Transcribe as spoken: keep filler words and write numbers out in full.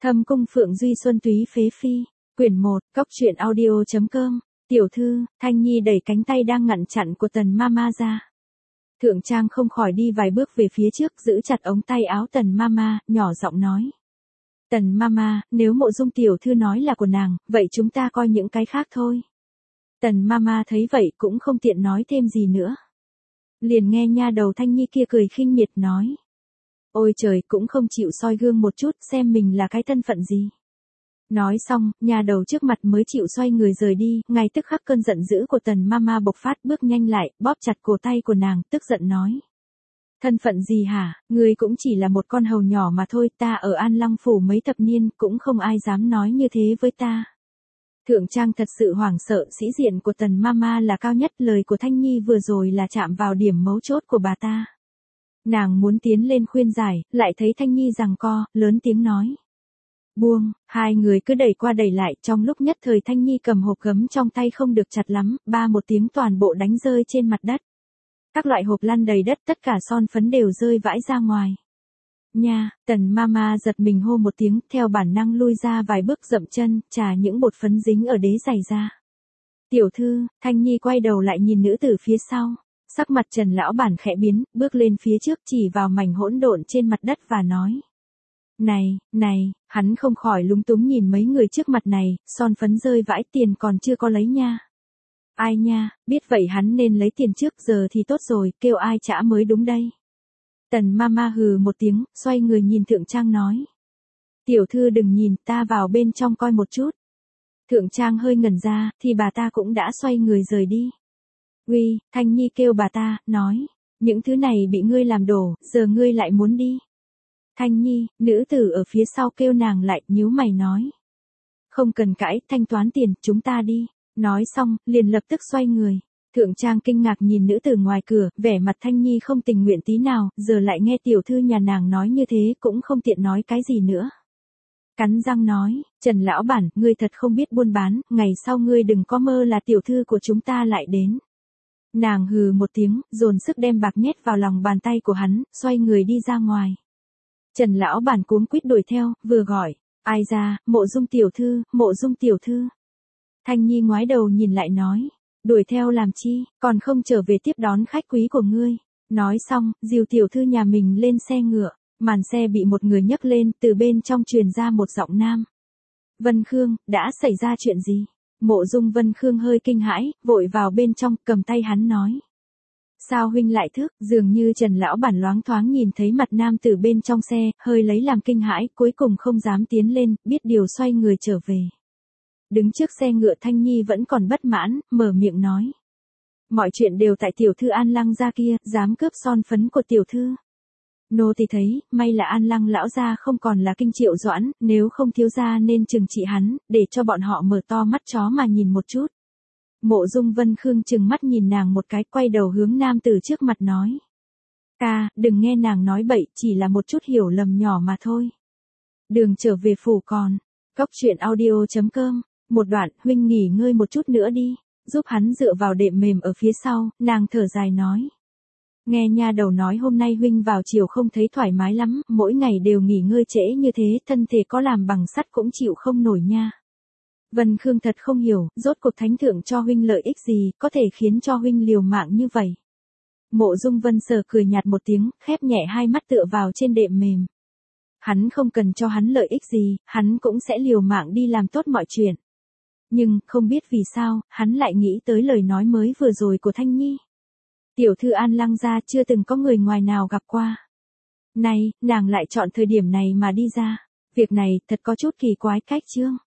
Thâm cung Phượng Duy Xuân Túy Phế Phi, quyển một, cốc truyện audio chấm com, tiểu thư, Thanh Nhi đẩy cánh tay đang ngăn chặn của Tần Mama ra. Thượng Trang không khỏi đi vài bước về phía trước, giữ chặt ống tay áo Tần Mama, nhỏ giọng nói. Tần Mama, nếu Mộ Dung tiểu thư nói là của nàng, vậy chúng ta coi những cái khác thôi. Tần Mama thấy vậy cũng không tiện nói thêm gì nữa. Liền nghe nha đầu Thanh Nhi kia cười khinh miệt nói. Ôi trời, cũng không chịu soi gương một chút xem mình là cái thân phận gì. Nói xong, nhà đầu trước mặt mới chịu xoay người rời đi, ngay tức khắc cơn giận dữ của Tần Mama bộc phát, bước nhanh lại, bóp chặt cổ tay của nàng, tức giận nói. Thân phận gì hả, ngươi cũng chỉ là một con hầu nhỏ mà thôi, ta ở An Lăng Phủ mấy thập niên, cũng không ai dám nói như thế với ta. Thượng Trang thật sự hoảng sợ, sĩ diện của Tần Mama là cao nhất, lời của Thanh Nhi vừa rồi là chạm vào điểm mấu chốt của bà ta. Nàng muốn tiến lên khuyên giải, lại thấy Thanh Nhi giằng co, lớn tiếng nói. Buông, hai người cứ đẩy qua đẩy lại, trong lúc nhất thời Thanh Nhi cầm hộp gấm trong tay không được chặt lắm, ba một tiếng toàn bộ đánh rơi trên mặt đất. Các loại hộp lăn đầy đất, tất cả son phấn đều rơi vãi ra ngoài. Nha, Tần Mama giật mình hô một tiếng, theo bản năng lui ra vài bước dậm chân, trà những bột phấn dính ở đế giày ra. Tiểu thư, Thanh Nhi quay đầu lại nhìn nữ tử phía sau. Sắc mặt Trần lão bản khẽ biến, bước lên phía trước chỉ vào mảnh hỗn độn trên mặt đất và nói. Này, này, hắn không khỏi lúng túng nhìn mấy người trước mặt này, son phấn rơi vãi, tiền còn chưa có lấy nha. Ai nha, biết vậy hắn nên lấy tiền trước, giờ thì tốt rồi, kêu ai trả mới đúng đây. Tần Mama hừ một tiếng, xoay người nhìn Thượng Trang nói. Tiểu thư đừng nhìn, ta vào bên trong coi một chút. Thượng Trang hơi ngẩn ra, thì bà ta cũng đã xoay người rời đi. Uy, Thanh Nhi kêu bà ta, nói, những thứ này bị ngươi làm đổ, giờ ngươi lại muốn đi. Thanh Nhi, nữ tử ở phía sau kêu nàng lại, nhíu mày nói. Không cần cãi, thanh toán tiền, chúng ta đi. Nói xong, liền lập tức xoay người. Thượng Trang kinh ngạc nhìn nữ tử ngoài cửa, vẻ mặt Thanh Nhi không tình nguyện tí nào, giờ lại nghe tiểu thư nhà nàng nói như thế cũng không tiện nói cái gì nữa. Cắn răng nói, Trần lão bản, ngươi thật không biết buôn bán, ngày sau ngươi đừng có mơ là tiểu thư của chúng ta lại đến. Nàng hừ một tiếng, dồn sức đem bạc nhét vào lòng bàn tay của hắn, xoay người đi ra ngoài. Trần lão bản cuống quýt đuổi theo, vừa gọi, ai ra, Mộ Dung tiểu thư, Mộ Dung tiểu thư. Thanh Nhi ngoái đầu nhìn lại nói, đuổi theo làm chi, còn không trở về tiếp đón khách quý của ngươi. Nói xong, dìu tiểu thư nhà mình lên xe ngựa, màn xe bị một người nhấc lên, từ bên trong truyền ra một giọng nam. Vân Khương, đã xảy ra chuyện gì? Mộ Dung Vân Khương hơi kinh hãi, vội vào bên trong, cầm tay hắn nói. Sao huynh lại thức, dường như Trần lão bản loáng thoáng nhìn thấy mặt nam từ bên trong xe, hơi lấy làm kinh hãi, cuối cùng không dám tiến lên, biết điều xoay người trở về. Đứng trước xe ngựa Thanh Nhi vẫn còn bất mãn, mở miệng nói. Mọi chuyện đều tại tiểu thư An Lăng gia kia, dám cướp son phấn của tiểu thư. Nô thì thấy, may là An Lăng lão gia không còn là Kinh Triệu Doãn, nếu không thiếu gia nên trừng trị hắn, để cho bọn họ mở to mắt chó mà nhìn một chút. Mộ Dung Vân Khương trừng mắt nhìn nàng một cái, quay đầu hướng nam tử trước mặt nói. Ca, đừng nghe nàng nói bậy, chỉ là một chút hiểu lầm nhỏ mà thôi. Đường trở về phủ còn. Cốc truyện audio chấm com, một đoạn, huynh nghỉ ngơi một chút nữa đi, giúp hắn dựa vào đệm mềm ở phía sau, nàng thở dài nói. Nghe nha đầu nói hôm nay huynh vào chiều không thấy thoải mái lắm, mỗi ngày đều nghỉ ngơi trễ như thế, thân thể có làm bằng sắt cũng chịu không nổi nha. Vân Khương thật không hiểu, rốt cuộc thánh thượng cho huynh lợi ích gì, có thể khiến cho huynh liều mạng như vậy. Mộ Dung Vân Sở cười nhạt một tiếng, khép nhẹ hai mắt tựa vào trên đệm mềm. Hắn không cần cho hắn lợi ích gì, hắn cũng sẽ liều mạng đi làm tốt mọi chuyện. Nhưng, không biết vì sao, hắn lại nghĩ tới lời nói mới vừa rồi của Thanh Nhi. Tiểu thư An Lăng gia chưa từng có người ngoài nào gặp qua. Này, nàng lại chọn thời điểm này mà đi ra. Việc này thật có chút kỳ quái cách chương.